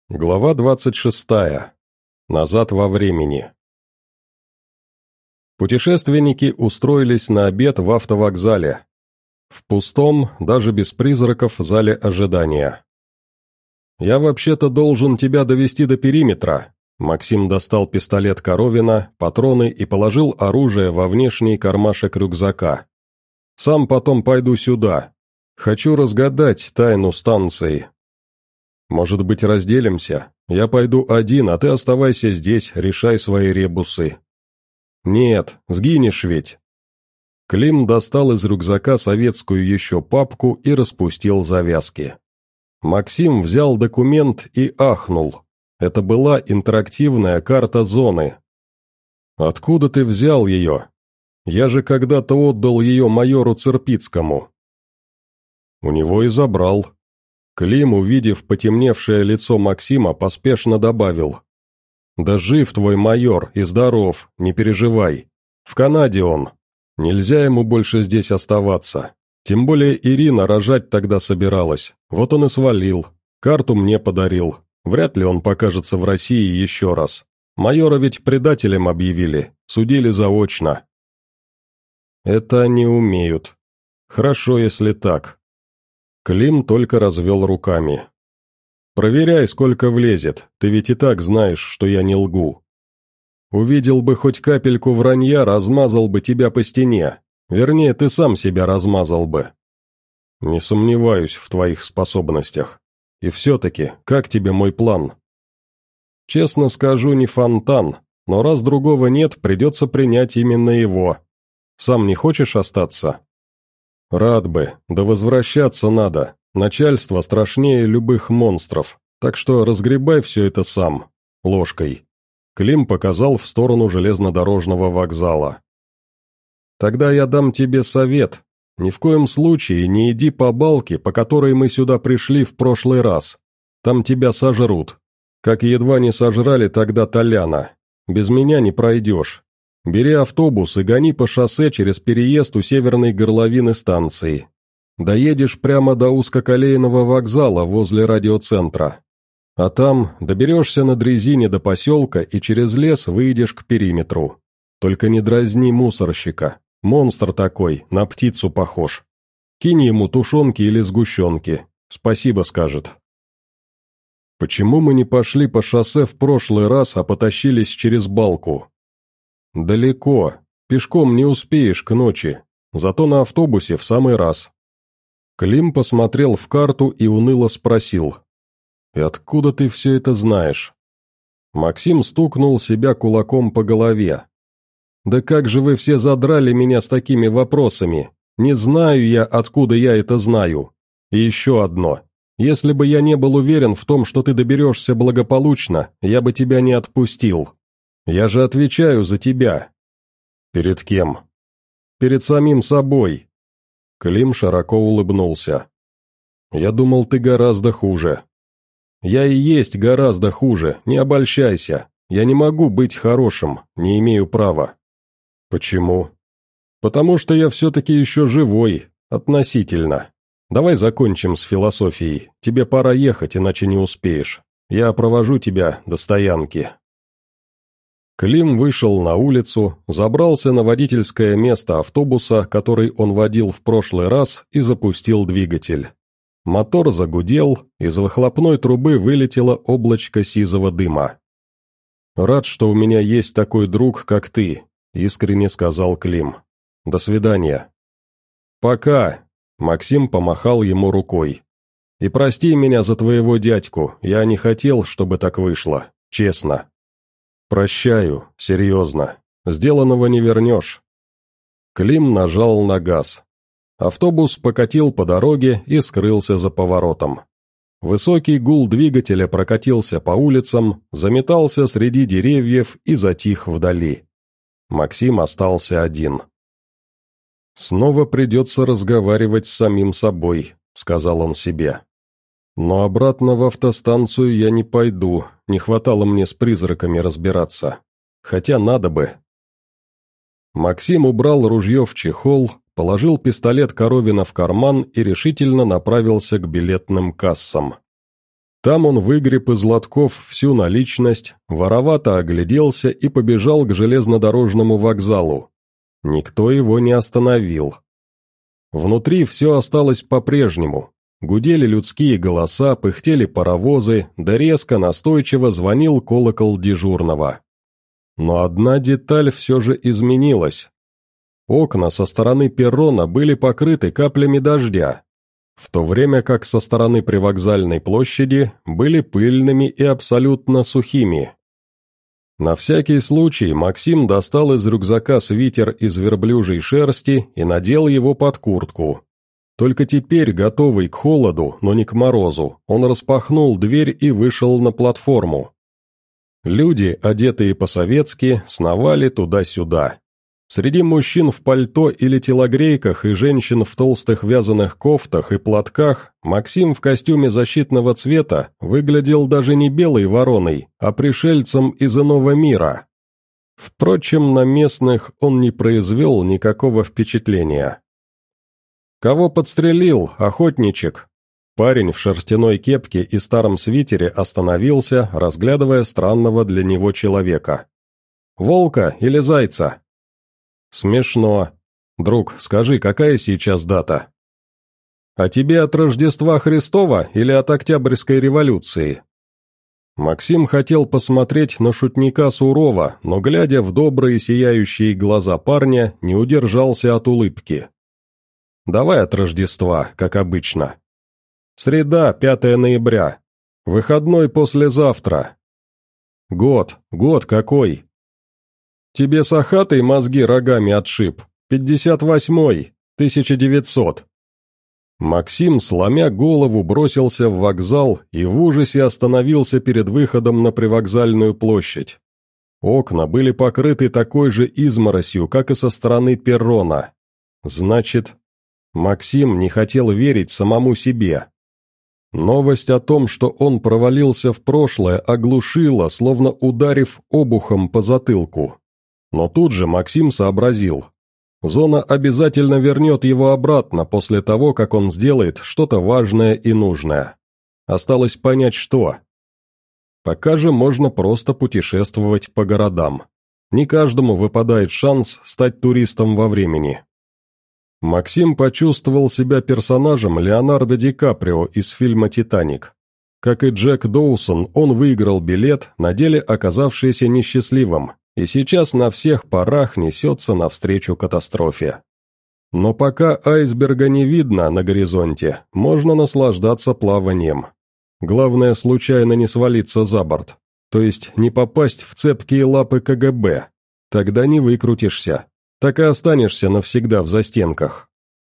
Глава 26. Назад во времени. Путешественники устроились на обед в автовокзале. В пустом, даже без призраков, зале ожидания. «Я вообще-то должен тебя довести до периметра». Максим достал пистолет Коровина, патроны и положил оружие во внешний кармашек рюкзака. «Сам потом пойду сюда. Хочу разгадать тайну станции». «Может быть, разделимся? Я пойду один, а ты оставайся здесь, решай свои ребусы». «Нет, сгинешь ведь». Клим достал из рюкзака советскую еще папку и распустил завязки. Максим взял документ и ахнул. Это была интерактивная карта зоны. «Откуда ты взял ее? Я же когда-то отдал ее майору Церпицкому». «У него и забрал». Клим, увидев потемневшее лицо Максима, поспешно добавил. «Да жив твой майор и здоров, не переживай. В Канаде он. Нельзя ему больше здесь оставаться. Тем более Ирина рожать тогда собиралась. Вот он и свалил. Карту мне подарил. Вряд ли он покажется в России еще раз. Майора ведь предателем объявили, судили заочно». «Это они умеют. Хорошо, если так». Клим только развел руками. «Проверяй, сколько влезет, ты ведь и так знаешь, что я не лгу. Увидел бы хоть капельку вранья, размазал бы тебя по стене. Вернее, ты сам себя размазал бы. Не сомневаюсь в твоих способностях. И все-таки, как тебе мой план?» «Честно скажу, не фонтан, но раз другого нет, придется принять именно его. Сам не хочешь остаться?» «Рад бы, да возвращаться надо. Начальство страшнее любых монстров, так что разгребай все это сам, ложкой». Клим показал в сторону железнодорожного вокзала. «Тогда я дам тебе совет. Ни в коем случае не иди по балке, по которой мы сюда пришли в прошлый раз. Там тебя сожрут. Как едва не сожрали тогда Толяна. Без меня не пройдешь. Бери автобус и гони по шоссе через переезд у северной горловины станции. Доедешь прямо до узкоколейного вокзала возле радиоцентра. А там доберешься на дрезине до поселка и через лес выйдешь к периметру. Только не дразни мусорщика. Монстр такой, на птицу похож. Кинь ему тушенки или сгущенки. Спасибо скажет». «Почему мы не пошли по шоссе в прошлый раз, а потащились через балку?» «Далеко. Пешком не успеешь к ночи. Зато на автобусе в самый раз». Клим посмотрел в карту и уныло спросил. «И откуда ты все это знаешь?» Максим стукнул себя кулаком по голове. «Да как же вы все задрали меня с такими вопросами? Не знаю я, откуда я это знаю. И еще одно. Если бы я не был уверен в том, что ты доберешься благополучно, я бы тебя не отпустил. Я же отвечаю за тебя». «Перед кем?» «Перед самим собой». Клим широко улыбнулся. «Я думал, ты гораздо хуже». «Я и есть гораздо хуже, не обольщайся. Я не могу быть хорошим, не имею права». «Почему?» «Потому что я все-таки еще живой, относительно. Давай закончим с философией, тебе пора ехать, иначе не успеешь. Я провожу тебя до стоянки». Клим вышел на улицу, забрался на водительское место автобуса, который он водил в прошлый раз, и запустил двигатель. Мотор загудел, из выхлопной трубы вылетело облачко сизого дыма. «Рад, что у меня есть такой друг, как ты», — искренне сказал Клим. «До свидания». «Пока», — Максим помахал ему рукой. «И прости меня за твоего дядьку, я не хотел, чтобы так вышло, честно». «Прощаю, серьезно. Сделанного не вернешь». Клим нажал на газ. Автобус покатил по дороге и скрылся за поворотом. Высокий гул двигателя прокатился по улицам, заметался среди деревьев и затих вдали. Максим остался один. «Снова придется разговаривать с самим собой», — сказал он себе. «Но обратно в автостанцию я не пойду, не хватало мне с призраками разбираться. Хотя надо бы». Максим убрал ружье в чехол, положил пистолет Коровина в карман и решительно направился к билетным кассам. Там он выгреб из лотков всю наличность, воровато огляделся и побежал к железнодорожному вокзалу. Никто его не остановил. Внутри все осталось по-прежнему. Гудели людские голоса, пыхтели паровозы, да резко, настойчиво звонил колокол дежурного. Но одна деталь все же изменилась. Окна со стороны перрона были покрыты каплями дождя, в то время как со стороны привокзальной площади были пыльными и абсолютно сухими. На всякий случай Максим достал из рюкзака свитер из верблюжьей шерсти и надел его под куртку. Только теперь, готовый к холоду, но не к морозу, он распахнул дверь и вышел на платформу. Люди, одетые по-советски, сновали туда-сюда. Среди мужчин в пальто или телогрейках и женщин в толстых вязаных кофтах и платках Максим в костюме защитного цвета выглядел даже не белой вороной, а пришельцем из иного мира. Впрочем, на местных он не произвел никакого впечатления. «Кого подстрелил, охотничек?» Парень в шерстяной кепке и старом свитере остановился, разглядывая странного для него человека. «Волка или зайца?» «Смешно. Друг, скажи, какая сейчас дата?» «А тебе от Рождества Христова или от Октябрьской революции?» Максим хотел посмотреть на шутника сурово, но, глядя в добрые сияющие глаза парня, не удержался от улыбки. «Давай от Рождества, как обычно. Среда, 5 ноября. Выходной послезавтра. Год какой?» «Тебе сахатый мозги рогами отшиб. 58-й, 1900». Максим, сломя голову, бросился в вокзал и в ужасе остановился перед выходом на привокзальную площадь. Окна были покрыты такой же изморосью, как и со стороны перрона. Значит, Максим не хотел верить самому себе. Новость о том, что он провалился в прошлое, оглушила, словно ударив обухом по затылку. Но тут же Максим сообразил. Зона обязательно вернет его обратно после того, как он сделает что-то важное и нужное. Осталось понять, что. Пока же можно просто путешествовать по городам. Не каждому выпадает шанс стать туристом во времени. Максим почувствовал себя персонажем Леонардо Ди Каприо из фильма «Титаник». Как и Джек Доусон, он выиграл билет, на деле оказавшийся несчастливым, и сейчас на всех парах несется навстречу катастрофе. Но пока айсберга не видно на горизонте, можно наслаждаться плаванием. Главное, случайно не свалиться за борт, то есть не попасть в цепкие лапы КГБ, тогда не выкрутишься, так и останешься навсегда в застенках.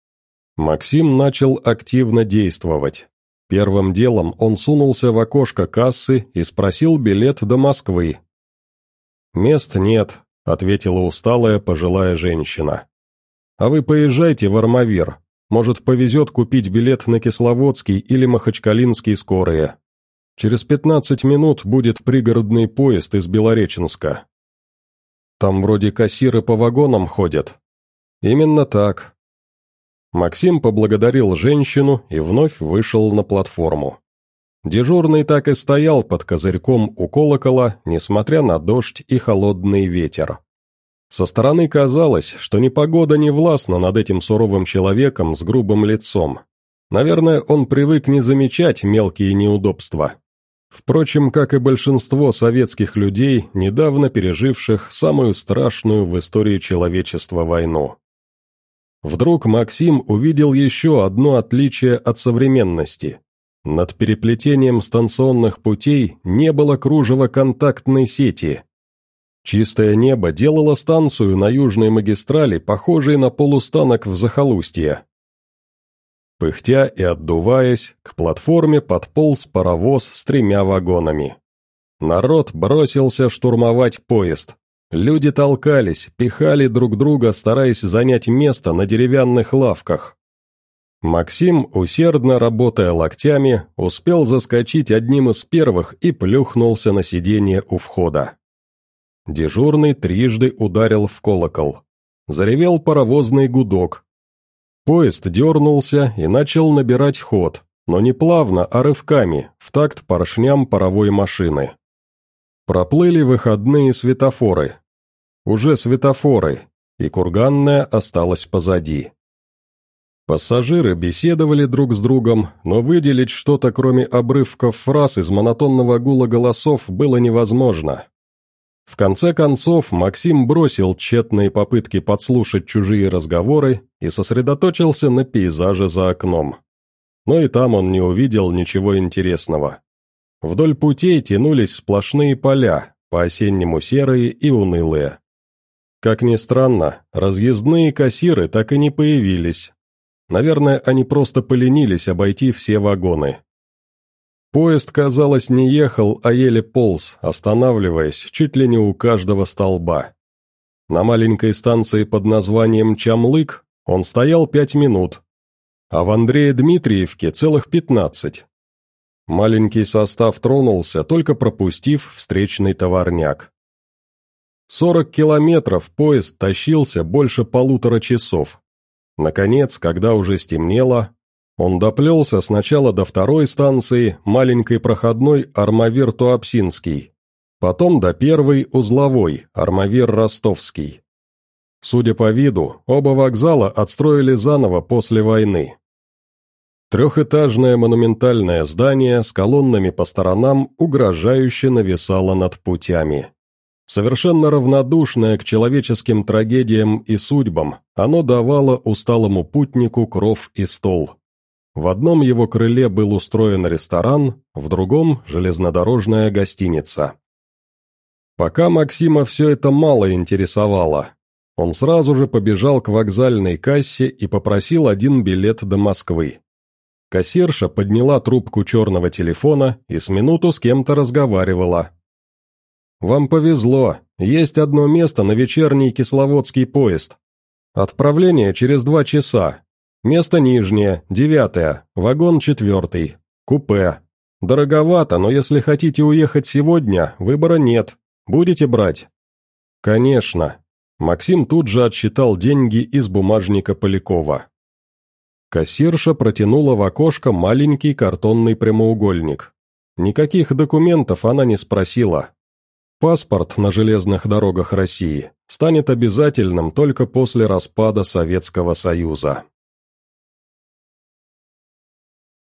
Максим начал активно действовать. Первым делом он сунулся в окошко кассы и спросил билет до Москвы. «Мест нет», — ответила усталая пожилая женщина. «А вы поезжайте в Армавир. Может, повезет купить билет на Кисловодский или Махачкалинский скорые. Через 15 минут будет пригородный поезд из Белореченска. Там вроде кассиры по вагонам ходят». «Именно так». Максим поблагодарил женщину и вновь вышел на платформу. Дежурный так и стоял под козырьком у колокола, несмотря на дождь и холодный ветер. Со стороны казалось, что непогода не властна над этим суровым человеком с грубым лицом. Наверное, он привык не замечать мелкие неудобства. Впрочем, как и большинство советских людей, недавно переживших самую страшную в истории человечества войну. Вдруг Максим увидел еще одно отличие от современности. Над переплетением станционных путей не было кружева контактной сети. Чистое небо делало станцию на южной магистрали похожей на полустанок в захолустье. Пыхтя и отдуваясь, к платформе подполз паровоз с 3 вагонами. Народ бросился штурмовать поезд. Люди толкались, пихали друг друга, стараясь занять место на деревянных лавках. Максим, усердно работая локтями, успел заскочить одним из первых и плюхнулся на сиденье у входа. Дежурный трижды ударил в колокол. Заревел паровозный гудок. Поезд дернулся и начал набирать ход, но не плавно, а рывками, в такт поршням паровой машины. Проплыли выходные светофоры. Уже светофоры, и Курганная осталась позади. Пассажиры беседовали друг с другом, но выделить что-то, кроме обрывков фраз из монотонного гула голосов, было невозможно. В конце концов, Максим бросил тщетные попытки подслушать чужие разговоры и сосредоточился на пейзаже за окном. Но и там он не увидел ничего интересного. Вдоль путей тянулись сплошные поля, по-осеннему серые и унылые. Как ни странно, разъездные кассиры так и не появились. Наверное, они просто поленились обойти все вагоны. Поезд, казалось, не ехал, а еле полз, останавливаясь чуть ли не у каждого столба. На маленькой станции под названием Чамлык он стоял 5 минут, а в Андрее-Дмитриевке целых 15. Маленький состав тронулся, только пропустив встречный товарняк. 40 километров поезд тащился больше 1,5 часов. Наконец, когда уже стемнело, он доплелся сначала до второй станции, маленькой проходной Армавир-Туапсинский, потом до первой узловой, Армавир-Ростовский. Судя по виду, оба вокзала отстроили заново после войны. Трехэтажное монументальное здание с колоннами по сторонам угрожающе нависало над путями. Совершенно равнодушное к человеческим трагедиям и судьбам, оно давало усталому путнику кров и стол. В одном его крыле был устроен ресторан, в другом – железнодорожная гостиница. Пока Максима все это мало интересовало. Он сразу же побежал к вокзальной кассе и попросил 1 билет до Москвы. Кассирша подняла трубку черного телефона и с минуту с кем-то разговаривала. «Вам повезло, есть одно место на вечерний кисловодский поезд. Отправление через 2 часа. Место нижнее, 9, вагон 4, купе. Дороговато, но если хотите уехать сегодня, выбора нет. Будете брать?» «Конечно». Максим тут же отсчитал деньги из бумажника Полякова. Кассирша протянула в окошко маленький картонный прямоугольник. Никаких документов она не спросила. Паспорт на железных дорогах России станет обязательным только после распада Советского Союза.